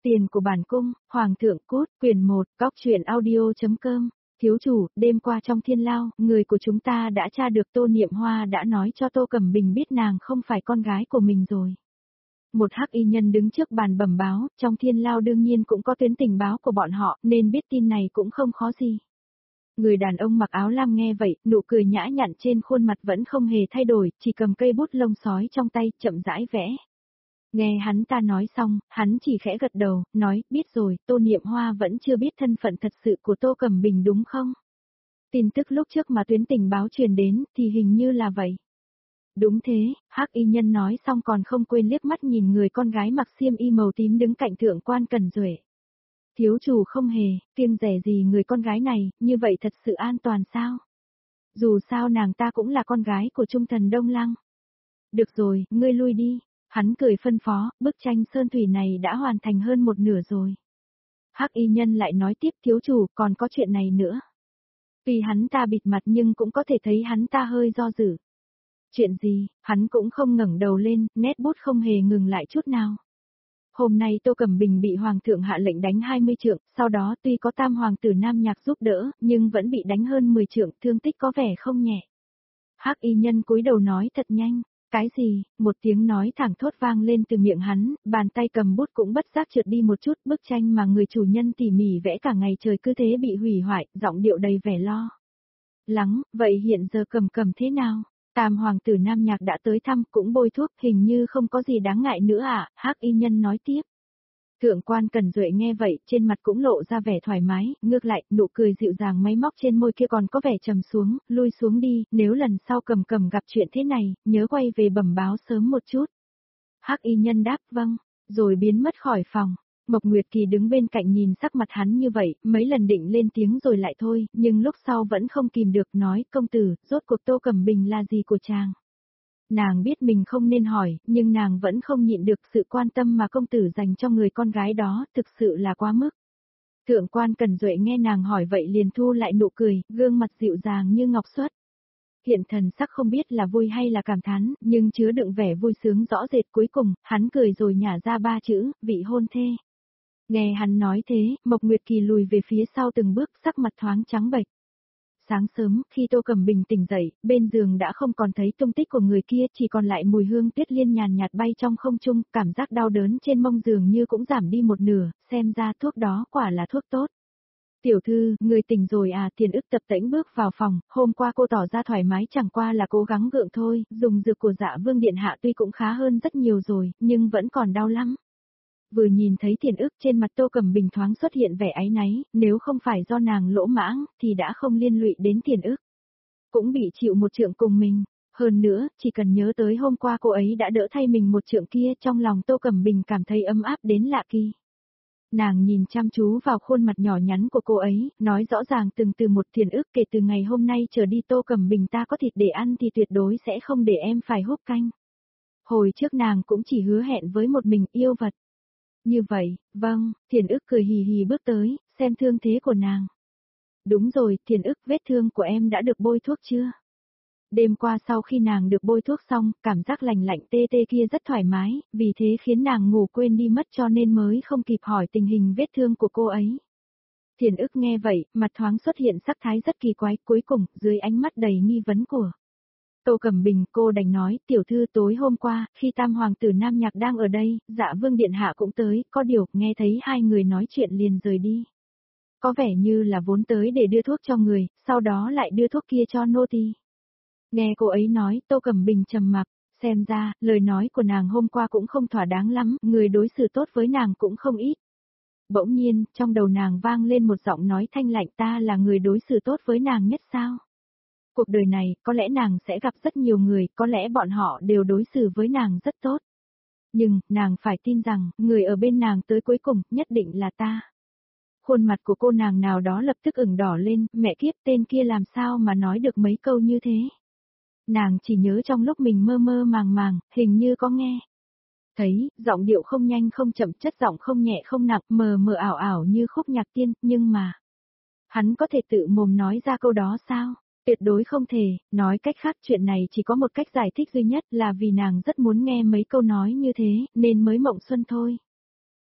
Tiền của bản cung, Hoàng thượng cút, quyển 1, góc truyện audio.com. Thiếu chủ, đêm qua trong thiên lao, người của chúng ta đã tra được Tô Niệm Hoa đã nói cho Tô Cẩm Bình biết nàng không phải con gái của mình rồi. Một hắc y nhân đứng trước bàn bẩm báo, trong thiên lao đương nhiên cũng có tuyến tình báo của bọn họ, nên biết tin này cũng không khó gì. Người đàn ông mặc áo lam nghe vậy, nụ cười nhã nhặn trên khuôn mặt vẫn không hề thay đổi, chỉ cầm cây bút lông sói trong tay, chậm rãi vẽ. Nghe hắn ta nói xong, hắn chỉ khẽ gật đầu, nói, biết rồi, Tô Niệm Hoa vẫn chưa biết thân phận thật sự của Tô Cẩm Bình đúng không? Tin tức lúc trước mà tuyến tình báo truyền đến, thì hình như là vậy. Đúng thế, hắc y nhân nói xong còn không quên liếc mắt nhìn người con gái mặc xiêm y màu tím đứng cạnh thượng quan Cẩn Duệ. Thiếu chủ không hề, kiêng dè gì người con gái này, như vậy thật sự an toàn sao? Dù sao nàng ta cũng là con gái của Trung Thần Đông Lăng. Được rồi, ngươi lui đi. Hắn cười phân phó, bức tranh sơn thủy này đã hoàn thành hơn một nửa rồi. Hắc y nhân lại nói tiếp, thiếu chủ, còn có chuyện này nữa. Tuy hắn ta bịt mặt nhưng cũng có thể thấy hắn ta hơi do dự. Chuyện gì, hắn cũng không ngẩng đầu lên, nét bút không hề ngừng lại chút nào. Hôm nay Tô Cẩm Bình bị Hoàng thượng hạ lệnh đánh 20 trượng, sau đó tuy có tam hoàng tử Nam Nhạc giúp đỡ, nhưng vẫn bị đánh hơn 10 trượng, thương tích có vẻ không nhẹ. Hắc y nhân cúi đầu nói thật nhanh. Cái gì, một tiếng nói thẳng thốt vang lên từ miệng hắn, bàn tay cầm bút cũng bất giác trượt đi một chút, bức tranh mà người chủ nhân tỉ mỉ vẽ cả ngày trời cứ thế bị hủy hoại, giọng điệu đầy vẻ lo lắng, vậy hiện giờ Cầm thế nào? Tam hoàng tử Nam Nhạc đã tới thăm, cũng bôi thuốc, hình như không có gì đáng ngại nữa à, hắc y nhân nói tiếp. Thượng quan Cẩn Duệ nghe vậy, trên mặt cũng lộ ra vẻ thoải mái, ngược lại, nụ cười dịu dàng máy móc trên môi kia còn có vẻ trầm xuống, lui xuống đi, nếu lần sau Cầm gặp chuyện thế này, nhớ quay về bẩm báo sớm một chút. Hắc y nhân đáp vâng, rồi biến mất khỏi phòng. Mộc Nguyệt Kỳ đứng bên cạnh nhìn sắc mặt hắn như vậy, mấy lần định lên tiếng rồi lại thôi, nhưng lúc sau vẫn không kìm được nói, công tử, rốt cuộc Tô Cẩm Bình là gì của chàng? Nàng biết mình không nên hỏi, nhưng nàng vẫn không nhịn được sự quan tâm mà công tử dành cho người con gái đó, thực sự là quá mức. Thượng quan Cẩn Duệ nghe nàng hỏi vậy liền thu lại nụ cười, gương mặt dịu dàng như ngọc xuất. Hiện thần sắc không biết là vui hay là cảm thán, nhưng chứa đựng vẻ vui sướng rõ rệt, cuối cùng, hắn cười rồi nhả ra 3 chữ, vị hôn thê. Nghe hắn nói thế, Mộc Nguyệt Kỳ lùi về phía sau từng bước, sắc mặt thoáng trắng bệch. Sáng sớm, khi Tô Cẩm Bình tỉnh dậy, bên giường đã không còn thấy tung tích của người kia, chỉ còn lại mùi hương tuyết liên nhàn nhạt bay trong không trung, cảm giác đau đớn trên mông giường như cũng giảm đi một nửa, xem ra thuốc đó quả là thuốc tốt. Tiểu thư, người tỉnh rồi à? Tiền Ức tập tễnh bước vào phòng, hôm qua cô tỏ ra thoải mái chẳng qua là cố gắng gượng thôi, dùng dược của Dạ Vương điện hạ tuy cũng khá hơn rất nhiều rồi, nhưng vẫn còn đau lắm. Vừa nhìn thấy Tiền Ức trên mặt Tô Cẩm Bình thoáng xuất hiện vẻ áy náy, nếu không phải do nàng lỗ mãng, thì đã không liên lụy đến Tiền Ức. Cũng bị chịu một trượng cùng mình, hơn nữa, chỉ cần nhớ tới hôm qua cô ấy đã đỡ thay mình một trượng kia, trong lòng Tô Cẩm Bình cảm thấy ấm áp đến lạ kỳ. Nàng nhìn chăm chú vào khuôn mặt nhỏ nhắn của cô ấy, nói rõ ràng từng từ một. Tiền Ức, kể từ ngày hôm nay trở đi Tô Cẩm Bình ta có thịt để ăn thì tuyệt đối sẽ không để em phải húp canh. Hồi trước nàng cũng chỉ hứa hẹn với một mình yêu vật. Như vậy, vâng, Tiền Ức cười hì hì bước tới, xem thương thế của nàng. Đúng rồi, Tiền Ức, vết thương của em đã được bôi thuốc chưa? Đêm qua sau khi nàng được bôi thuốc xong, cảm giác lành lạnh tê tê kia rất thoải mái, vì thế khiến nàng ngủ quên đi mất cho nên mới không kịp hỏi tình hình vết thương của cô ấy. Tiền Ức nghe vậy, mặt thoáng xuất hiện sắc thái rất kỳ quái, cuối cùng, dưới ánh mắt đầy nghi vấn của Tô Cẩm Bình, cô đành nói, tiểu thư tối hôm qua, khi tam hoàng tử Nam Nhạc đang ở đây, Dạ Vương điện hạ cũng tới, có điều, nghe thấy hai người nói chuyện liền rời đi. Có vẻ như là vốn tới để đưa thuốc cho người, sau đó lại đưa thuốc kia cho nô tỳ. Nghe cô ấy nói, Tô Cẩm Bình trầm mặc, xem ra, lời nói của nàng hôm qua cũng không thỏa đáng lắm, người đối xử tốt với nàng cũng không ít. Bỗng nhiên, trong đầu nàng vang lên một giọng nói thanh lạnh, ta là người đối xử tốt với nàng nhất sao? Cuộc đời này, có lẽ nàng sẽ gặp rất nhiều người, có lẽ bọn họ đều đối xử với nàng rất tốt. Nhưng, nàng phải tin rằng, người ở bên nàng tới cuối cùng, nhất định là ta. Khuôn mặt của cô nàng nào đó lập tức ửng đỏ lên, mẹ kiếp, tên kia làm sao mà nói được mấy câu như thế. Nàng chỉ nhớ trong lúc mình mơ mơ màng màng, hình như có nghe. Thấy, giọng điệu không nhanh không chậm, chất giọng không nhẹ không nặng, mờ mờ ảo ảo như khúc nhạc tiên, nhưng mà hắn có thể tự mồm nói ra câu đó sao? Tuyệt đối không thể, nói cách khác chuyện này chỉ có một cách giải thích duy nhất là vì nàng rất muốn nghe mấy câu nói như thế, nên mới mộng xuân thôi.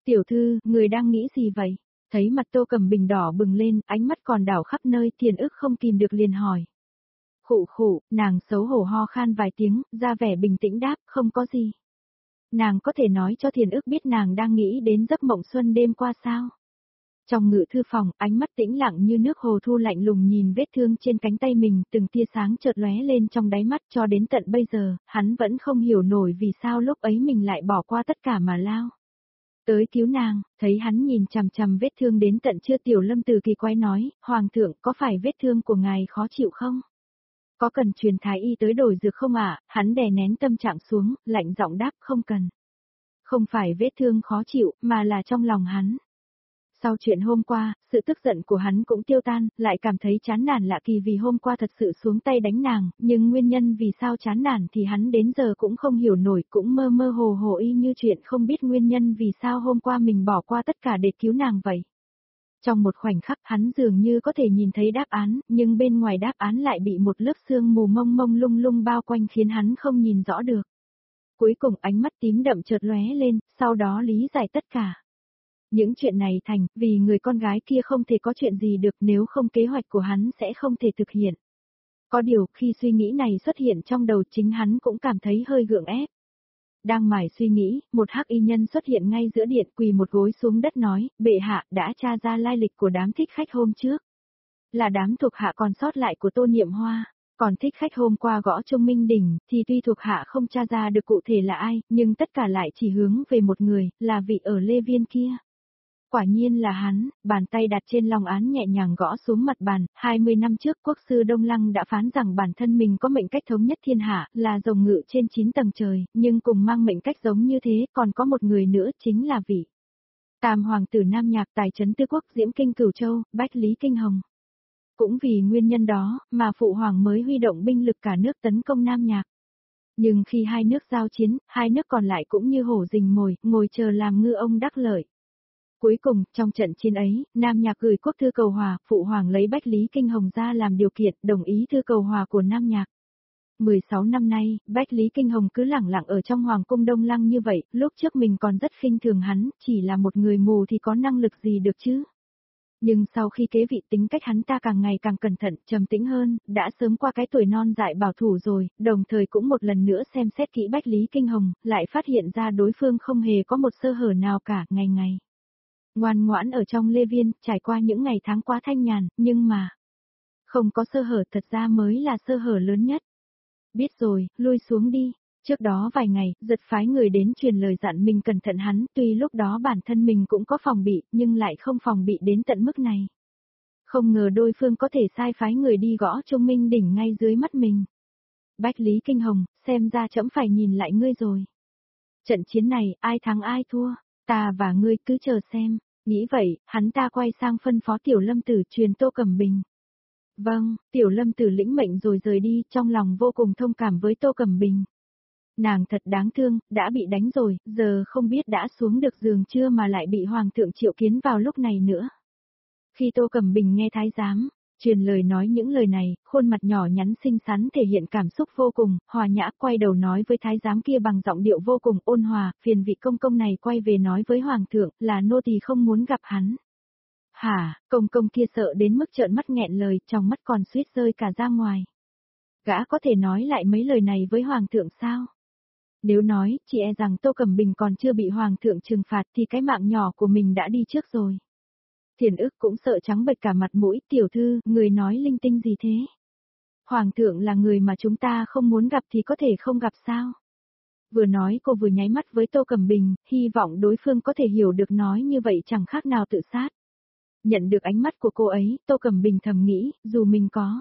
Tiểu thư, người đang nghĩ gì vậy? Thấy mặt Tô Cẩm Bình đỏ bừng lên, ánh mắt còn đảo khắp nơi, Thiền ức không kìm được liền hỏi. Khụ khụ, nàng xấu hổ ho khan vài tiếng, ra vẻ bình tĩnh đáp, không có gì. Nàng có thể nói cho Thiền ức biết nàng đang nghĩ đến giấc mộng xuân đêm qua sao? Trong ngự thư phòng, ánh mắt tĩnh lặng như nước hồ thu lạnh lùng nhìn vết thương trên cánh tay mình, từng tia sáng chợt lóe lên trong đáy mắt cho đến tận bây giờ, hắn vẫn không hiểu nổi vì sao lúc ấy mình lại bỏ qua tất cả mà lao. Tới cứu nàng, thấy hắn nhìn chằm chằm vết thương đến tận chưa Tiểu Lâm Từ kỳ quay nói, Hoàng thượng có phải vết thương của ngài khó chịu không? Có cần truyền thái y tới đổi dược không ạ? Hắn đè nén tâm trạng xuống, lạnh giọng đáp không cần. Không phải vết thương khó chịu, mà là trong lòng hắn. Sau chuyện hôm qua, sự tức giận của hắn cũng tiêu tan, lại cảm thấy chán nản lạ kỳ vì hôm qua thật sự xuống tay đánh nàng, nhưng nguyên nhân vì sao chán nản thì hắn đến giờ cũng không hiểu nổi, cũng mơ mơ hồ hồ y như chuyện không biết nguyên nhân vì sao hôm qua mình bỏ qua tất cả để cứu nàng vậy. Trong một khoảnh khắc hắn dường như có thể nhìn thấy đáp án, nhưng bên ngoài đáp án lại bị một lớp sương mù mông mông lung lung bao quanh khiến hắn không nhìn rõ được. Cuối cùng ánh mắt tím đậm chợt lóe lên, sau đó lý giải tất cả. Những chuyện này thành, vì người con gái kia không thể có chuyện gì được nếu không kế hoạch của hắn sẽ không thể thực hiện. Có điều khi suy nghĩ này xuất hiện trong đầu chính hắn cũng cảm thấy hơi gượng ép. Đang mải suy nghĩ, một hắc y nhân xuất hiện ngay giữa điện quỳ một gối xuống đất nói, bệ hạ đã tra ra lai lịch của đám thích khách hôm trước. Là đám thuộc hạ còn sót lại của Tô Niệm Hoa. Còn thích khách hôm qua gõ Trung Minh Đỉnh, thì tuy thuộc hạ không tra ra được cụ thể là ai, nhưng tất cả lại chỉ hướng về một người, là vị ở Lê Viên kia. Quả nhiên là hắn, bàn tay đặt trên long án nhẹ nhàng gõ xuống mặt bàn, 20 năm trước quốc sư Đông Lăng đã phán rằng bản thân mình có mệnh cách thống nhất thiên hạ, là rồng ngự trên 9 tầng trời, nhưng cùng mang mệnh cách giống như thế, còn có một người nữa chính là vị Tam hoàng tử Nam Nhạc tài trấn Tư Quốc Diễm Kinh Cửu Châu, Bách Lý Kinh Hồng. Cũng vì nguyên nhân đó, mà phụ hoàng mới huy động binh lực cả nước tấn công Nam Nhạc. Nhưng khi hai nước giao chiến, hai nước còn lại cũng như hổ rình mồi, ngồi chờ làm ngư ông đắc lợi. Cuối cùng, trong trận chiến ấy, Nam Nhạc gửi quốc thư cầu hòa, phụ hoàng lấy Bách Lý Kinh Hồng ra làm điều kiện, đồng ý thư cầu hòa của Nam Nhạc. 16 năm nay, Bách Lý Kinh Hồng cứ lẳng lặng ở trong Hoàng cung Đông Lăng như vậy, lúc trước mình còn rất khinh thường hắn, chỉ là một người mù thì có năng lực gì được chứ. Nhưng sau khi kế vị tính cách hắn ta càng ngày càng cẩn thận, trầm tĩnh hơn, đã sớm qua cái tuổi non dại bảo thủ rồi, đồng thời cũng một lần nữa xem xét kỹ Bách Lý Kinh Hồng, lại phát hiện ra đối phương không hề có một sơ hở nào cả, ngày ngày ngoan ngoãn ở trong Lê Viên, trải qua những ngày tháng quá thanh nhàn, nhưng mà không có sơ hở thật ra mới là sơ hở lớn nhất. Biết rồi, lui xuống đi. Trước đó vài ngày, giật phái người đến truyền lời dặn mình cẩn thận hắn, tuy lúc đó bản thân mình cũng có phòng bị, nhưng lại không phòng bị đến tận mức này. Không ngờ đối phương có thể sai phái người đi gõ Trung Minh Đỉnh ngay dưới mắt mình. Bách Lý Kinh Hồng, xem ra trẫm phải nhìn lại ngươi rồi. Trận chiến này, ai thắng ai thua, ta và ngươi cứ chờ xem. Nghĩ vậy, hắn ta quay sang phân phó Tiểu Lâm Tử truyền Tô Cẩm Bình. Vâng, Tiểu Lâm Tử lĩnh mệnh rồi rời đi, trong lòng vô cùng thông cảm với Tô Cẩm Bình. Nàng thật đáng thương, đã bị đánh rồi, giờ không biết đã xuống được giường chưa mà lại bị Hoàng thượng triệu kiến vào lúc này nữa. Khi Tô Cẩm Bình nghe thái giám truyền lời nói những lời này, khuôn mặt nhỏ nhắn xinh xắn thể hiện cảm xúc vô cùng, hòa nhã quay đầu nói với thái giám kia bằng giọng điệu vô cùng ôn hòa, phiền vị công công này quay về nói với Hoàng thượng là nô tỳ không muốn gặp hắn. Hả, công công kia sợ đến mức trợn mắt nghẹn lời, trong mắt còn suýt rơi cả ra ngoài. Gã có thể nói lại mấy lời này với Hoàng thượng sao? Nếu nói, chỉ e rằng Tô Cẩm Bình còn chưa bị Hoàng thượng trừng phạt thì cái mạng nhỏ của mình đã đi trước rồi. Thiền ức cũng sợ trắng bệch cả mặt mũi, tiểu thư, người nói linh tinh gì thế? Hoàng thượng là người mà chúng ta không muốn gặp thì có thể không gặp sao? Vừa nói cô vừa nháy mắt với Tô Cẩm Bình, hy vọng đối phương có thể hiểu được nói như vậy chẳng khác nào tự sát. Nhận được ánh mắt của cô ấy, Tô Cẩm Bình thầm nghĩ, dù mình có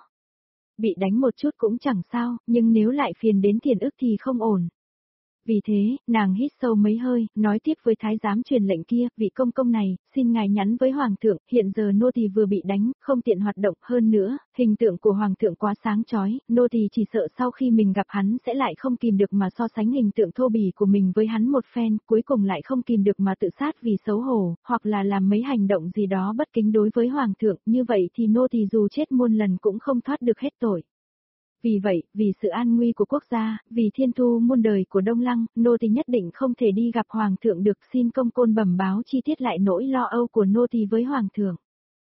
bị đánh một chút cũng chẳng sao, nhưng nếu lại phiền đến Thiền ức thì không ổn. Vì thế, nàng hít sâu mấy hơi, nói tiếp với thái giám truyền lệnh kia, vị công công này, xin ngài nhắn với Hoàng thượng, hiện giờ nô tỳ vừa bị đánh, không tiện hoạt động hơn nữa, hình tượng của Hoàng thượng quá sáng chói, nô tỳ chỉ sợ sau khi mình gặp hắn sẽ lại không kìm được mà so sánh hình tượng thô bỉ của mình với hắn một phen, cuối cùng lại không kìm được mà tự sát vì xấu hổ, hoặc là làm mấy hành động gì đó bất kính đối với Hoàng thượng, như vậy thì nô tỳ dù chết muôn lần cũng không thoát được hết tội. Vì vậy, vì sự an nguy của quốc gia, vì thiên thu muôn đời của Đông Lăng, nô tỳ nhất định không thể đi gặp Hoàng thượng được, xin công côn bẩm báo chi tiết lại nỗi lo âu của nô tỳ với Hoàng thượng.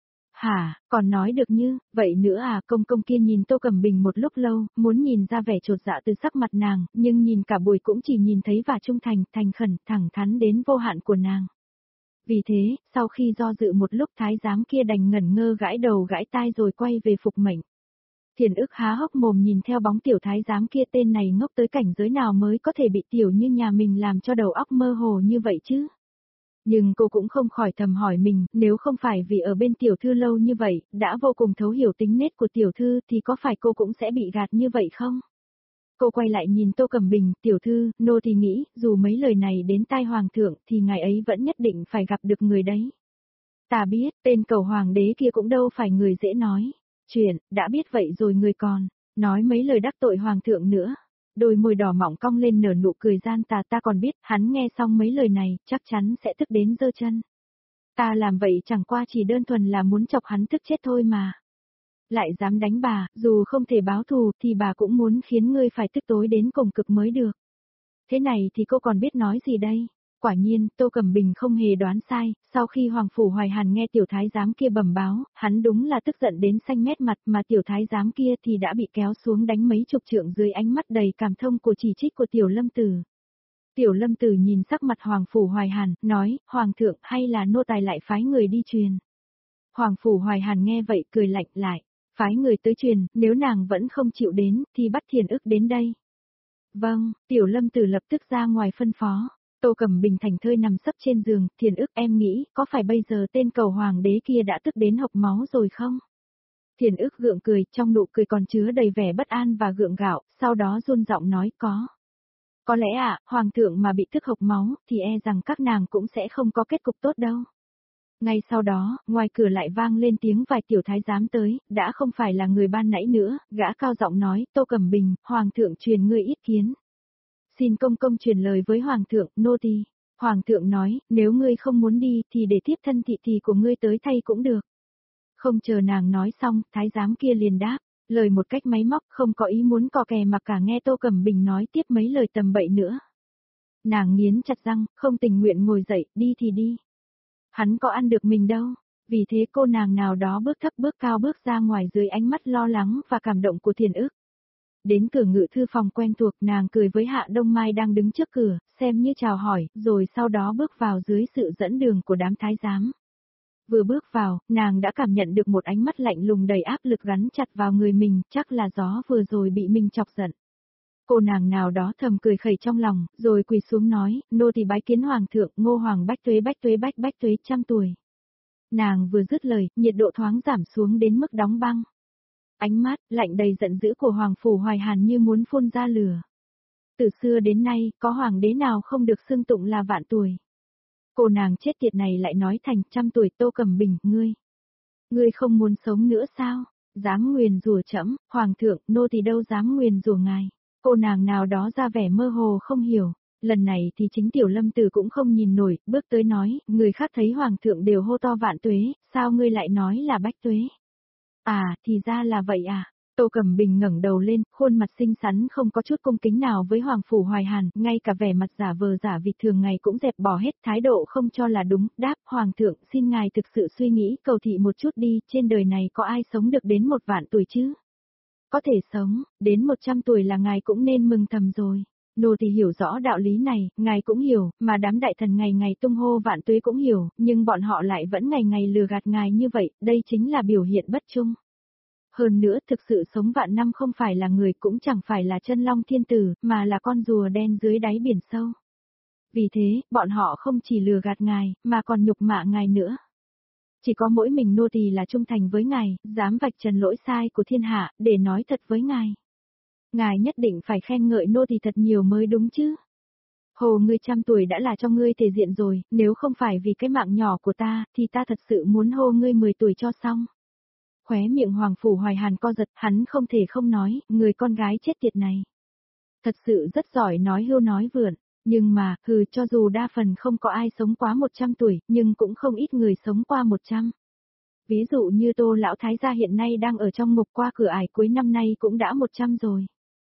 Hả, còn nói được như, vậy nữa à, công công kia nhìn Tô Cẩm Bình một lúc lâu, muốn nhìn ra vẻ chột dạ từ sắc mặt nàng, nhưng nhìn cả buổi cũng chỉ nhìn thấy và trung thành, thành khẩn, thẳng thắn đến vô hạn của nàng. Vì thế, sau khi do dự một lúc thái giám kia đành ngẩn ngơ gãi đầu gãi tai rồi quay về phục mệnh. Thiền ức há hốc mồm nhìn theo bóng tiểu thái giám kia, tên này ngốc tới cảnh giới nào mới có thể bị tiểu như nhà mình làm cho đầu óc mơ hồ như vậy chứ. Nhưng cô cũng không khỏi thầm hỏi mình, nếu không phải vì ở bên tiểu thư lâu như vậy, đã vô cùng thấu hiểu tính nết của tiểu thư thì có phải cô cũng sẽ bị gạt như vậy không? Cô quay lại nhìn Tô Cẩm Bình, tiểu thư, nô thì nghĩ, dù mấy lời này đến tai hoàng thượng thì ngài ấy vẫn nhất định phải gặp được người đấy. Ta biết, tên cầu hoàng đế kia cũng đâu phải người dễ nói. Chuyện, đã biết vậy rồi người còn, nói mấy lời đắc tội hoàng thượng nữa. Đôi môi đỏ mỏng cong lên nở nụ cười gian tà, ta còn biết, hắn nghe xong mấy lời này, chắc chắn sẽ tức đến giơ chân. Ta làm vậy chẳng qua chỉ đơn thuần là muốn chọc hắn tức chết thôi mà. Lại dám đánh bà, dù không thể báo thù thì bà cũng muốn khiến ngươi phải tức tối đến cùng cực mới được. Thế này thì cô còn biết nói gì đây? Quả nhiên, Tô Cẩm Bình không hề đoán sai, sau khi Hoàng Phủ Hoài Hàn nghe tiểu thái giám kia bẩm báo, hắn đúng là tức giận đến xanh mét mặt, mà tiểu thái giám kia thì đã bị kéo xuống đánh mấy chục trượng dưới ánh mắt đầy cảm thông của chỉ trích của tiểu lâm tử. Tiểu lâm tử nhìn sắc mặt Hoàng Phủ Hoài Hàn, nói, Hoàng thượng hay là nô tài lại phái người đi truyền. Hoàng Phủ Hoài Hàn nghe vậy cười lạnh lại, phái người tới truyền, nếu nàng vẫn không chịu đến, thì bắt Thiền ức đến đây. Vâng, tiểu lâm tử lập tức ra ngoài phân phó. Tô Cẩm Bình thành thơi nằm sấp trên giường, Thiền ức em nghĩ, có phải bây giờ tên cầu hoàng đế kia đã tức đến hộc máu rồi không? Thiền ức gượng cười, trong nụ cười còn chứa đầy vẻ bất an và gượng gạo, sau đó run giọng nói có. Có lẽ hoàng thượng mà bị tức hộc máu, thì e rằng các nàng cũng sẽ không có kết cục tốt đâu. Ngay sau đó, ngoài cửa lại vang lên tiếng vài tiểu thái giám tới, đã không phải là người ban nãy nữa, gã cao giọng nói, Tô Cẩm Bình, hoàng thượng truyền ngươi ý kiến. Xin công công truyền lời với hoàng thượng, nô tỳ. Hoàng thượng nói, nếu ngươi không muốn đi thì để tiếp thân thị thì của ngươi tới thay cũng được. Không chờ nàng nói xong, thái giám kia liền đáp, lời một cách máy móc, không có ý muốn cò kè mà cả nghe Tô Cẩm Bình nói tiếp mấy lời tầm bậy nữa. Nàng nghiến chặt răng, không tình nguyện ngồi dậy, đi thì đi. Hắn có ăn được mình đâu. Vì thế cô nàng nào đó bước thấp bước cao bước ra ngoài dưới ánh mắt lo lắng và cảm động của Thiền ức. Đến cửa ngự thư phòng quen thuộc, nàng cười với Hạ Đông Mai đang đứng trước cửa, xem như chào hỏi, rồi sau đó bước vào dưới sự dẫn đường của đám thái giám. Vừa bước vào, nàng đã cảm nhận được một ánh mắt lạnh lùng đầy áp lực gắn chặt vào người mình, chắc là gió vừa rồi bị mình chọc giận. Cô nàng nào đó thầm cười khẩy trong lòng, rồi quỳ xuống nói, nô tỳ bái kiến hoàng thượng, Ngô Hoàng bách tuế bách tuế trăm tuổi. Nàng vừa dứt lời, nhiệt độ thoáng giảm xuống đến mức đóng băng. Ánh mắt, lạnh đầy giận dữ của Hoàng Phủ Hoài Hàn như muốn phun ra lửa. Từ xưa đến nay, có hoàng đế nào không được xưng tụng là vạn tuổi. Cô nàng chết tiệt này lại nói thành trăm tuổi. Tô Cẩm Bình, ngươi. Ngươi không muốn sống nữa sao? Dám nguyền rủa trẫm, hoàng thượng, nô tỳ đâu dám nguyền rủa ngài. Cô nàng nào đó ra vẻ mơ hồ không hiểu. Lần này thì chính tiểu lâm tử cũng không nhìn nổi, bước tới nói, người khác thấy hoàng thượng đều hô to vạn tuế, sao ngươi lại nói là bách tuế? À, thì ra là vậy à. Tô Cẩm Bình ngẩng đầu lên, khuôn mặt xinh xắn không có chút cung kính nào với Hoàng Phủ Hoài Hàn, ngay cả vẻ mặt giả vờ giả vịt thường ngày cũng dẹp bỏ hết, thái độ không cho là đúng, đáp, Hoàng thượng, xin ngài thực sự suy nghĩ, cầu thị một chút đi, trên đời này có ai sống được đến 1.000.000 tuổi chứ? Có thể sống, đến 100 tuổi là ngài cũng nên mừng thầm rồi. Nô thì hiểu rõ đạo lý này, ngài cũng hiểu, mà đám đại thần ngày ngày tung hô vạn tuế cũng hiểu, nhưng bọn họ lại vẫn ngày ngày lừa gạt ngài như vậy, đây chính là biểu hiện bất trung. Hơn nữa thực sự sống vạn năm không phải là người cũng chẳng phải là chân long thiên tử, mà là con rùa đen dưới đáy biển sâu. Vì thế, bọn họ không chỉ lừa gạt ngài, mà còn nhục mạ ngài nữa. Chỉ có mỗi mình nô tỳ là trung thành với ngài, dám vạch trần lỗi sai của thiên hạ, để nói thật với ngài. Ngài nhất định phải khen ngợi nô tỳ thật nhiều mới đúng chứ. Hồ ngươi 100 tuổi đã là cho ngươi thể diện rồi, nếu không phải vì cái mạng nhỏ của ta, thì ta thật sự muốn hô ngươi 10 tuổi cho xong. Khóe miệng Hoàng Phủ Hoài Hàn co giật, hắn không thể không nói, người con gái chết tiệt này. Thật sự rất giỏi nói hưu nói vượn, nhưng mà, cho dù đa phần không có ai sống quá 100 tuổi, nhưng cũng không ít người sống qua 100. Ví dụ như Tô lão thái gia hiện nay đang ở trong ngục, qua cửa ải cuối năm nay cũng đã 100 rồi.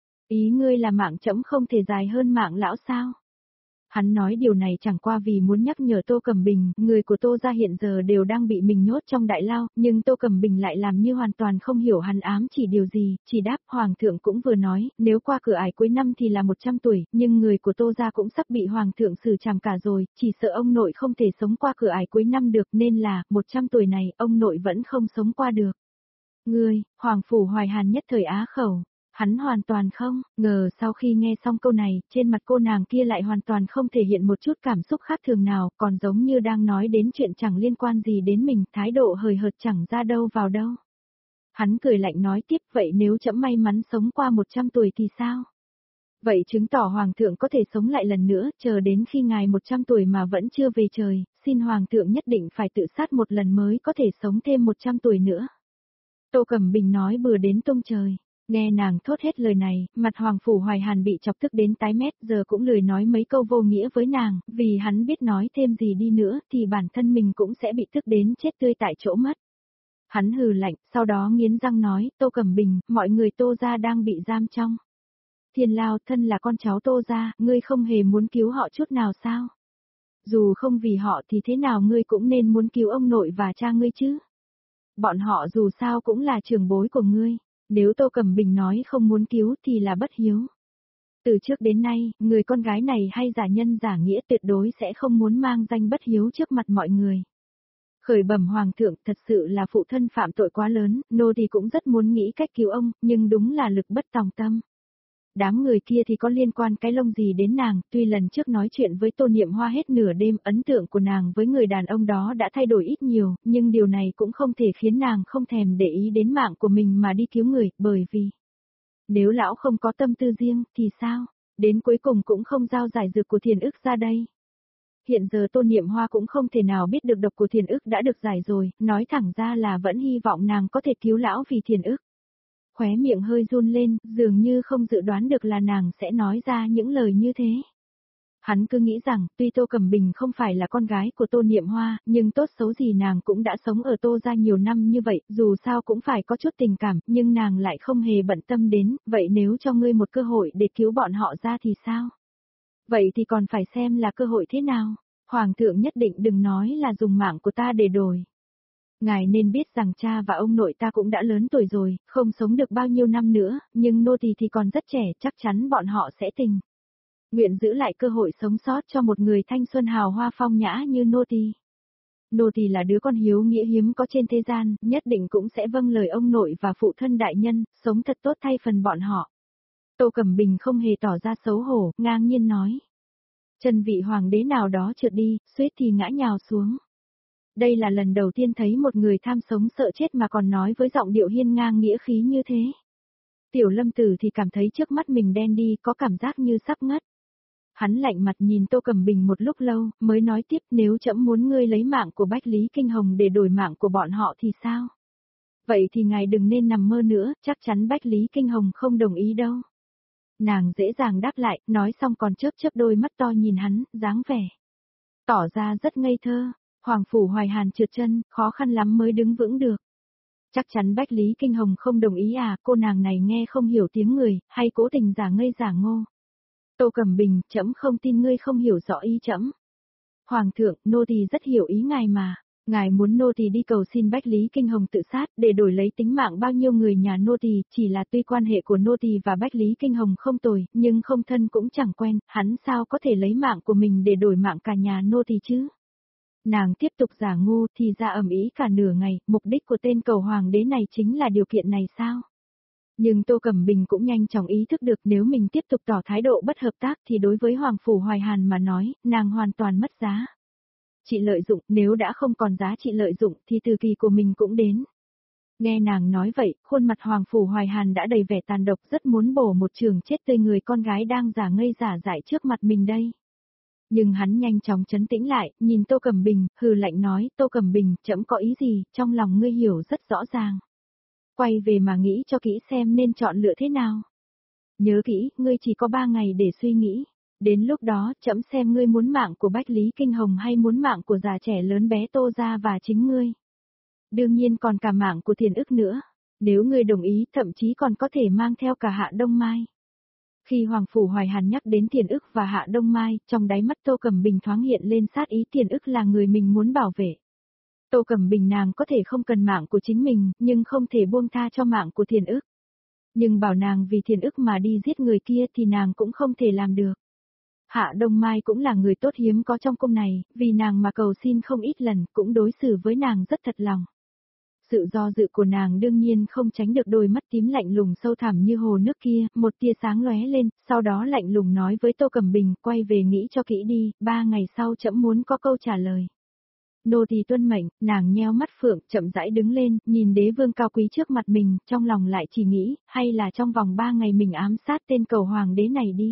Ý ngươi là mạng trẫm không thể dài hơn mạng lão sao? Hắn nói điều này chẳng qua vì muốn nhắc nhở Tô Cẩm Bình, người của Tô gia hiện giờ đều đang bị mình nhốt trong đại lao, nhưng Tô Cẩm Bình lại làm như hoàn toàn không hiểu hắn ám chỉ điều gì, chỉ đáp Hoàng thượng cũng vừa nói, nếu qua cửa ải cuối năm thì là 100 tuổi, nhưng người của Tô gia cũng sắp bị Hoàng thượng xử trảm cả rồi, chỉ sợ ông nội không thể sống qua cửa ải cuối năm được, nên là, 100 tuổi này, ông nội vẫn không sống qua được. Ngươi, Hoàng phủ Hoài Hàn nhất thời á khẩu. Hắn hoàn toàn không ngờ sau khi nghe xong câu này, trên mặt cô nàng kia lại hoàn toàn không thể hiện một chút cảm xúc khác thường nào, còn giống như đang nói đến chuyện chẳng liên quan gì đến mình, thái độ hời hợt chẳng ra đâu vào đâu. Hắn cười lạnh nói tiếp, vậy nếu trẫm may mắn sống qua 100 tuổi thì sao? Vậy chứng tỏ Hoàng thượng có thể sống lại lần nữa, chờ đến khi ngài 100 tuổi mà vẫn chưa về trời, xin Hoàng thượng nhất định phải tự sát một lần mới có thể sống thêm 100 tuổi nữa. Tô Cẩm Bình nói bừa đến tung trời. Nghe nàng thốt hết lời này, mặt Hoàng phủ Hoài Hàn bị chọc tức đến tái mét, giờ cũng lười nói mấy câu vô nghĩa với nàng, vì hắn biết nói thêm gì đi nữa thì bản thân mình cũng sẽ bị tức đến chết tươi tại chỗ mất. Hắn hừ lạnh, sau đó nghiến răng nói, Tô Cẩm Bình, mọi người Tô gia đang bị giam trong Thiên Lao, thân là con cháu Tô gia, ngươi không hề muốn cứu họ chút nào sao? Dù không vì họ thì thế nào ngươi cũng nên muốn cứu ông nội và cha ngươi chứ? Bọn họ dù sao cũng là trưởng bối của ngươi. Nếu Tô Cẩm Bình nói không muốn cứu thì là bất hiếu. Từ trước đến nay, người con gái này hay giả nhân giả nghĩa tuyệt đối sẽ không muốn mang danh bất hiếu trước mặt mọi người. Khởi bẩm Hoàng thượng, thật sự là phụ thân phạm tội quá lớn, nô thì cũng rất muốn nghĩ cách cứu ông, nhưng đúng là lực bất tòng tâm. Đám người kia thì có liên quan cái lông gì đến nàng, tuy lần trước nói chuyện với Tô Niệm Hoa hết nửa đêm, ấn tượng của nàng với người đàn ông đó đã thay đổi ít nhiều, nhưng điều này cũng không thể khiến nàng không thèm để ý đến mạng của mình mà đi cứu người, bởi vì nếu lão không có tâm tư riêng, thì sao? Đến cuối cùng cũng không giao giải dược của Thiền Ức ra đây. Hiện giờ Tô Niệm Hoa cũng không thể nào biết được độc của Thiền Ức đã được giải rồi, nói thẳng ra là vẫn hy vọng nàng có thể cứu lão vì Thiền Ức. Khóe miệng hơi run lên, dường như không dự đoán được là nàng sẽ nói ra những lời như thế. Hắn cứ nghĩ rằng, tuy Tô Cẩm Bình không phải là con gái của Tô Niệm Hoa, nhưng tốt xấu gì nàng cũng đã sống ở Tô gia nhiều năm như vậy, dù sao cũng phải có chút tình cảm, nhưng nàng lại không hề bận tâm đến, vậy nếu cho ngươi một cơ hội để cứu bọn họ ra thì sao? Vậy thì còn phải xem là cơ hội thế nào? Hoàng thượng nhất định đừng nói là dùng mạng của ta để đổi. Ngài nên biết rằng cha và ông nội ta cũng đã lớn tuổi rồi, không sống được bao nhiêu năm nữa, nhưng nô tỳ thì còn rất trẻ, chắc chắn bọn họ sẽ tình nguyện giữ lại cơ hội sống sót cho một người thanh xuân hào hoa phong nhã như nô tỳ. Nô tỳ là đứa con hiếu nghĩa hiếm có trên thế gian, nhất định cũng sẽ vâng lời ông nội và phụ thân đại nhân, sống thật tốt thay phần bọn họ. Tô Cẩm Bình không hề tỏ ra xấu hổ, ngang nhiên nói. Chân vị hoàng đế nào đó trượt đi, suýt thì ngã nhào xuống. Đây là lần đầu tiên thấy một người tham sống sợ chết mà còn nói với giọng điệu hiên ngang nghĩa khí như thế. Tiểu Lâm Tử thì cảm thấy trước mắt mình đen đi, có cảm giác như sắp ngất. Hắn lạnh mặt nhìn Tô Cẩm Bình một lúc lâu, mới nói tiếp, nếu trẫm muốn ngươi lấy mạng của Bách Lý Kinh Hồng để đổi mạng của bọn họ thì sao? Vậy thì ngài đừng nên nằm mơ nữa, chắc chắn Bách Lý Kinh Hồng không đồng ý đâu. Nàng dễ dàng đáp lại, nói xong còn chớp chớp đôi mắt to nhìn hắn, dáng vẻ tỏ ra rất ngây thơ. Hoàng phủ Hoài Hàn trượt chân, khó khăn lắm mới đứng vững được. Chắc chắn Bách Lý Kinh Hồng không đồng ý à, cô nàng này nghe không hiểu tiếng người, hay cố tình giả ngây giả ngô. Tô Cẩm Bình, trẫm không tin ngươi không hiểu rõ ý trẫm. Hoàng thượng, nô tỳ rất hiểu ý ngài mà. Ngài muốn nô tỳ đi cầu xin Bách Lý Kinh Hồng tự sát để đổi lấy tính mạng bao nhiêu người nhà nô tỳ, chỉ là tuy quan hệ của nô tỳ và Bách Lý Kinh Hồng không tồi, nhưng không thân cũng chẳng quen, hắn sao có thể lấy mạng của mình để đổi mạng cả nhà nô tỳ chứ? Nàng tiếp tục giả ngu thì ra ầm ĩ cả nửa ngày, mục đích của tên cầu hoàng đế này chính là điều kiện này sao? Nhưng Tô Cẩm Bình cũng nhanh chóng ý thức được nếu mình tiếp tục tỏ thái độ bất hợp tác thì đối với Hoàng phủ Hoài Hàn mà nói, nàng hoàn toàn mất giá. Chị lợi dụng, nếu đã không còn giá trị lợi dụng thì từ kỳ của mình cũng đến. Nghe nàng nói vậy, khuôn mặt Hoàng phủ Hoài Hàn đã đầy vẻ tàn độc, rất muốn bổ một trường chết tươi người con gái đang giả ngây giả dại trước mặt mình đây. Nhưng hắn nhanh chóng trấn tĩnh lại, nhìn Tô Cẩm Bình, hừ lạnh nói, Tô Cẩm Bình, trẫm có ý gì, trong lòng ngươi hiểu rất rõ ràng. Quay về mà nghĩ cho kỹ xem nên chọn lựa thế nào. Nhớ kỹ, ngươi chỉ có 3 ngày để suy nghĩ. Đến lúc đó, trẫm xem ngươi muốn mạng của Bách Lý Kinh Hồng hay muốn mạng của già trẻ lớn bé Tô gia và chính ngươi. Đương nhiên còn cả mạng của Thiền ức nữa. Nếu ngươi đồng ý, thậm chí còn có thể mang theo cả Hạ Đông Mai. Khi Hoàng Phủ Hoài Hàn nhắc đến Thiền ức và Hạ Đông Mai, trong đáy mắt Tô Cẩm Bình thoáng hiện lên sát ý Thiền ức là người mình muốn bảo vệ. Tô Cẩm Bình nàng có thể không cần mạng của chính mình, nhưng không thể buông tha cho mạng của Thiền ức. Nhưng bảo nàng vì Thiền ức mà đi giết người kia thì nàng cũng không thể làm được. Hạ Đông Mai cũng là người tốt hiếm có trong cung này, vì nàng mà cầu xin không ít lần, cũng đối xử với nàng rất thật lòng. Sự do dự của nàng đương nhiên không tránh được đôi mắt tím lạnh lùng sâu thẳm như hồ nước kia, một tia sáng lóe lên, sau đó lạnh lùng nói với Tô Cẩm Bình, quay về nghĩ cho kỹ đi, 3 ngày sau trẫm muốn có câu trả lời. Nô tỳ tuân mệnh, nàng nheo mắt phượng, chậm rãi đứng lên, nhìn đế vương cao quý trước mặt mình, trong lòng lại chỉ nghĩ, hay là trong vòng 3 ngày mình ám sát tên cầu hoàng đế này đi.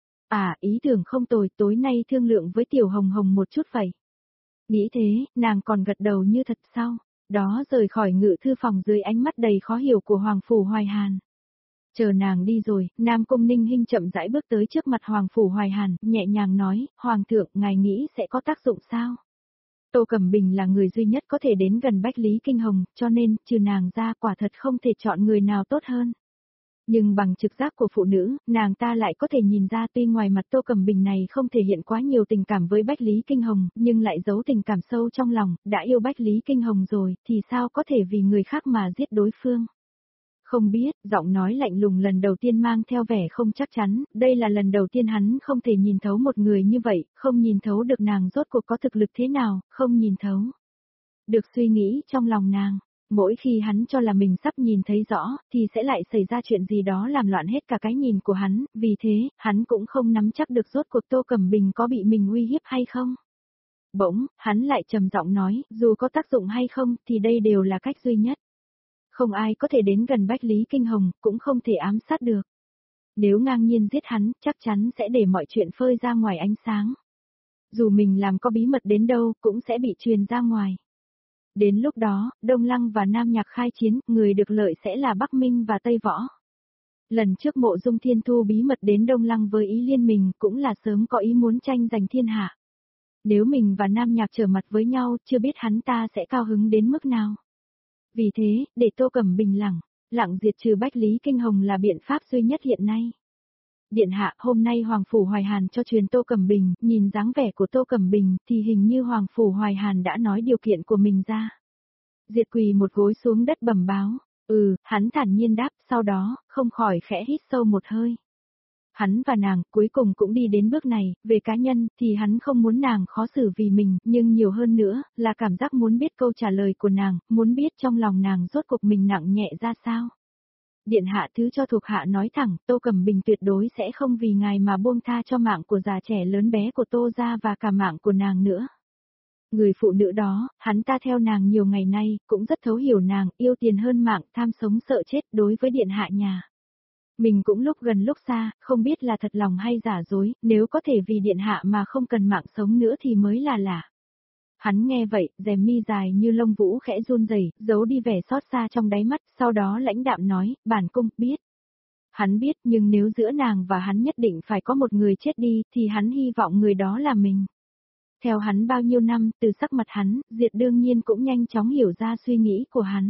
À, ý tưởng không tồi, tối nay thương lượng với Tiểu Hồng Hồng một chút vậy. Nghĩ thế, nàng còn gật đầu như thật sao? Đó rời khỏi ngự thư phòng dưới ánh mắt đầy khó hiểu của Hoàng Phủ Hoài Hàn. Chờ nàng đi rồi, Nam Cung Ninh Hinh chậm rãi bước tới trước mặt Hoàng Phủ Hoài Hàn, nhẹ nhàng nói, Hoàng thượng, ngài nghĩ sẽ có tác dụng sao? Tô Cẩm Bình là người duy nhất có thể đến gần Bách Lý Kinh Hồng, cho nên, trừ nàng ra quả thật không thể chọn người nào tốt hơn. Nhưng bằng trực giác của phụ nữ, nàng ta lại có thể nhìn ra tuy ngoài mặt Tô Cẩm Bình này không thể hiện quá nhiều tình cảm với Bách Lý Kinh Hồng, nhưng lại giấu tình cảm sâu trong lòng, đã yêu Bách Lý Kinh Hồng rồi, thì sao có thể vì người khác mà giết đối phương. Không biết, giọng nói lạnh lùng lần đầu tiên mang theo vẻ không chắc chắn, đây là lần đầu tiên hắn không thể nhìn thấu một người như vậy, không nhìn thấu được nàng rốt cuộc có thực lực thế nào, không nhìn thấu được suy nghĩ trong lòng nàng. Mỗi khi hắn cho là mình sắp nhìn thấy rõ, thì sẽ lại xảy ra chuyện gì đó làm loạn hết cả cái nhìn của hắn, vì thế, hắn cũng không nắm chắc được rốt cuộc Tô Cẩm Bình có bị mình uy hiếp hay không. Bỗng, hắn lại trầm giọng nói, dù có tác dụng hay không, thì đây đều là cách duy nhất. Không ai có thể đến gần Bách Lý Kinh Hồng, cũng không thể ám sát được. Nếu ngang nhiên giết hắn, chắc chắn sẽ để mọi chuyện phơi ra ngoài ánh sáng. Dù mình làm có bí mật đến đâu, cũng sẽ bị truyền ra ngoài. Đến lúc đó, Đông Lăng và Nam Nhạc khai chiến, người được lợi sẽ là Bắc Minh và Tây Võ. Lần trước Mộ Dung Thiên Thu bí mật đến Đông Lăng với ý liên mình, cũng là sớm có ý muốn tranh giành thiên hạ. Nếu mình và Nam Nhạc trở mặt với nhau, chưa biết hắn ta sẽ cao hứng đến mức nào. Vì thế, để Tô Cẩm Bình lặng diệt trừ Bách Lý Kinh Hồng là biện pháp duy nhất hiện nay. Điện hạ, hôm nay Hoàng Phủ Hoài Hàn cho truyền Tô Cẩm Bình, nhìn dáng vẻ của Tô Cẩm Bình thì hình như Hoàng Phủ Hoài Hàn đã nói điều kiện của mình ra. Diệt quỳ một gối xuống đất bẩm báo, hắn thản nhiên đáp, sau đó, không khỏi khẽ hít sâu một hơi. Hắn và nàng cuối cùng cũng đi đến bước này, về cá nhân thì hắn không muốn nàng khó xử vì mình, nhưng nhiều hơn nữa là cảm giác muốn biết câu trả lời của nàng, muốn biết trong lòng nàng rốt cuộc mình nặng nhẹ ra sao. Điện hạ thứ cho thuộc hạ nói thẳng, Tô Cẩm Bình tuyệt đối sẽ không vì ngài mà buông tha cho mạng của già trẻ lớn bé của Tô gia và cả mạng của nàng nữa. Người phụ nữ đó, hắn ta theo nàng nhiều ngày nay, cũng rất thấu hiểu nàng, yêu tiền hơn mạng, tham sống sợ chết đối với điện hạ nhà. Mình cũng lúc gần lúc xa, không biết là thật lòng hay giả dối, nếu có thể vì điện hạ mà không cần mạng sống nữa thì mới là lạ. Hắn nghe vậy, rèm mi dài như lông vũ khẽ run rẩy, giấu đi vẻ xót xa trong đáy mắt, sau đó lãnh đạm nói, bản cung, biết. Hắn biết, nhưng nếu giữa nàng và hắn nhất định phải có một người chết đi, thì hắn hy vọng người đó là mình. Theo hắn bao nhiêu năm, từ sắc mặt hắn, Diệt đương nhiên cũng nhanh chóng hiểu ra suy nghĩ của hắn.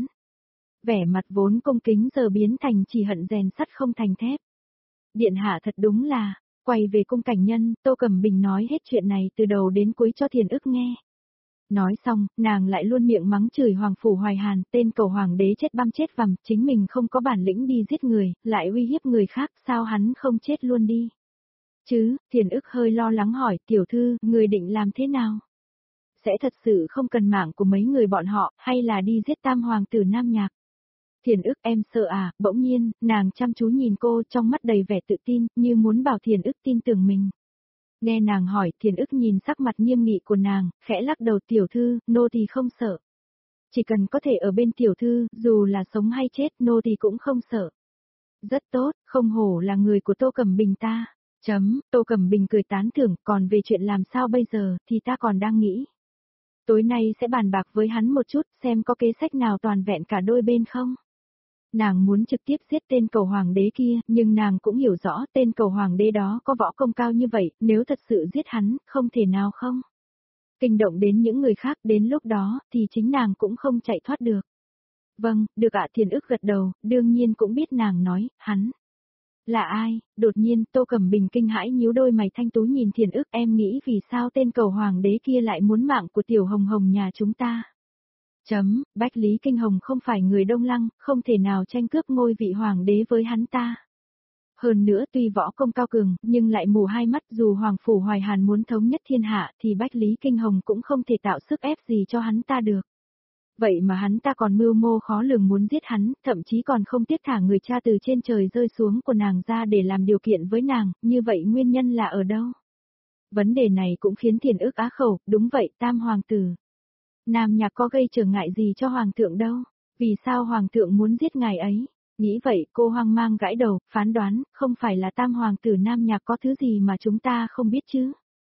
Vẻ mặt vốn cung kính giờ biến thành chỉ hận rèn sắt không thành thép. Điện hạ thật đúng là, quay về cung cảnh nhân, Tô Cẩm Bình nói hết chuyện này từ đầu đến cuối cho Thiền ức nghe. Nói xong, nàng lại luôn miệng mắng chửi Hoàng Phủ Hoài Hàn, tên cầu hoàng đế chết băm chết vằm, chính mình không có bản lĩnh đi giết người, lại uy hiếp người khác, sao hắn không chết luôn đi. Chứ, Thiền ức hơi lo lắng hỏi, tiểu thư, người định làm thế nào? Sẽ thật sự không cần mạng của mấy người bọn họ, hay là đi giết tam hoàng tử Nam Nhạc? Thiền ức, em sợ à? Bỗng nhiên, nàng chăm chú nhìn cô trong mắt đầy vẻ tự tin, như muốn bảo Thiền ức tin tưởng mình. Nghe nàng hỏi, Thiền ức nhìn sắc mặt nghiêm nghị của nàng, khẽ lắc đầu, tiểu thư, nô tỳ không sợ. Chỉ cần có thể ở bên tiểu thư, dù là sống hay chết, nô tỳ cũng không sợ. Rất tốt, không hổ là người của Tô Cẩm Bình ta. Tô Cẩm Bình cười tán thưởng, còn về chuyện làm sao bây giờ, thì ta còn đang nghĩ. Tối nay sẽ bàn bạc với hắn một chút, xem có kế sách nào toàn vẹn cả đôi bên không. Nàng muốn trực tiếp giết tên cầu hoàng đế kia, nhưng nàng cũng hiểu rõ tên cầu hoàng đế đó có võ công cao như vậy, nếu thật sự giết hắn, không thể nào không. kinh động đến những người khác, đến lúc đó thì chính nàng cũng không chạy thoát được. Vâng, được ạ. Thiền ức gật đầu, đương nhiên cũng biết nàng nói, hắn. Là ai? Đột nhiên Tô Cẩm Bình kinh hãi nhíu đôi mày thanh tú nhìn Thiền ức, em nghĩ vì sao tên cầu hoàng đế kia lại muốn mạng của tiểu hồng hồng nhà chúng ta. Bách Lý Kinh Hồng không phải người Đông Lăng, không thể nào tranh cướp ngôi vị hoàng đế với hắn ta. Hơn nữa tuy võ công cao cường, nhưng lại mù hai mắt, dù Hoàng Phủ Hoài Hàn muốn thống nhất thiên hạ thì Bách Lý Kinh Hồng cũng không thể tạo sức ép gì cho hắn ta được. Vậy mà hắn ta còn mưu mô khó lường muốn giết hắn, thậm chí còn không tiếc thả người cha từ trên trời rơi xuống của nàng ra để làm điều kiện với nàng, như vậy nguyên nhân là ở đâu? Vấn đề này cũng khiến Thiền ức á khẩu, đúng vậy tam hoàng tử. Nam Nhạc có gây trở ngại gì cho hoàng thượng đâu, vì sao hoàng thượng muốn giết ngài ấy? Nghĩ vậy cô hoang mang gãi đầu, phán đoán, không phải là tam hoàng tử Nam Nhạc có thứ gì mà chúng ta không biết chứ?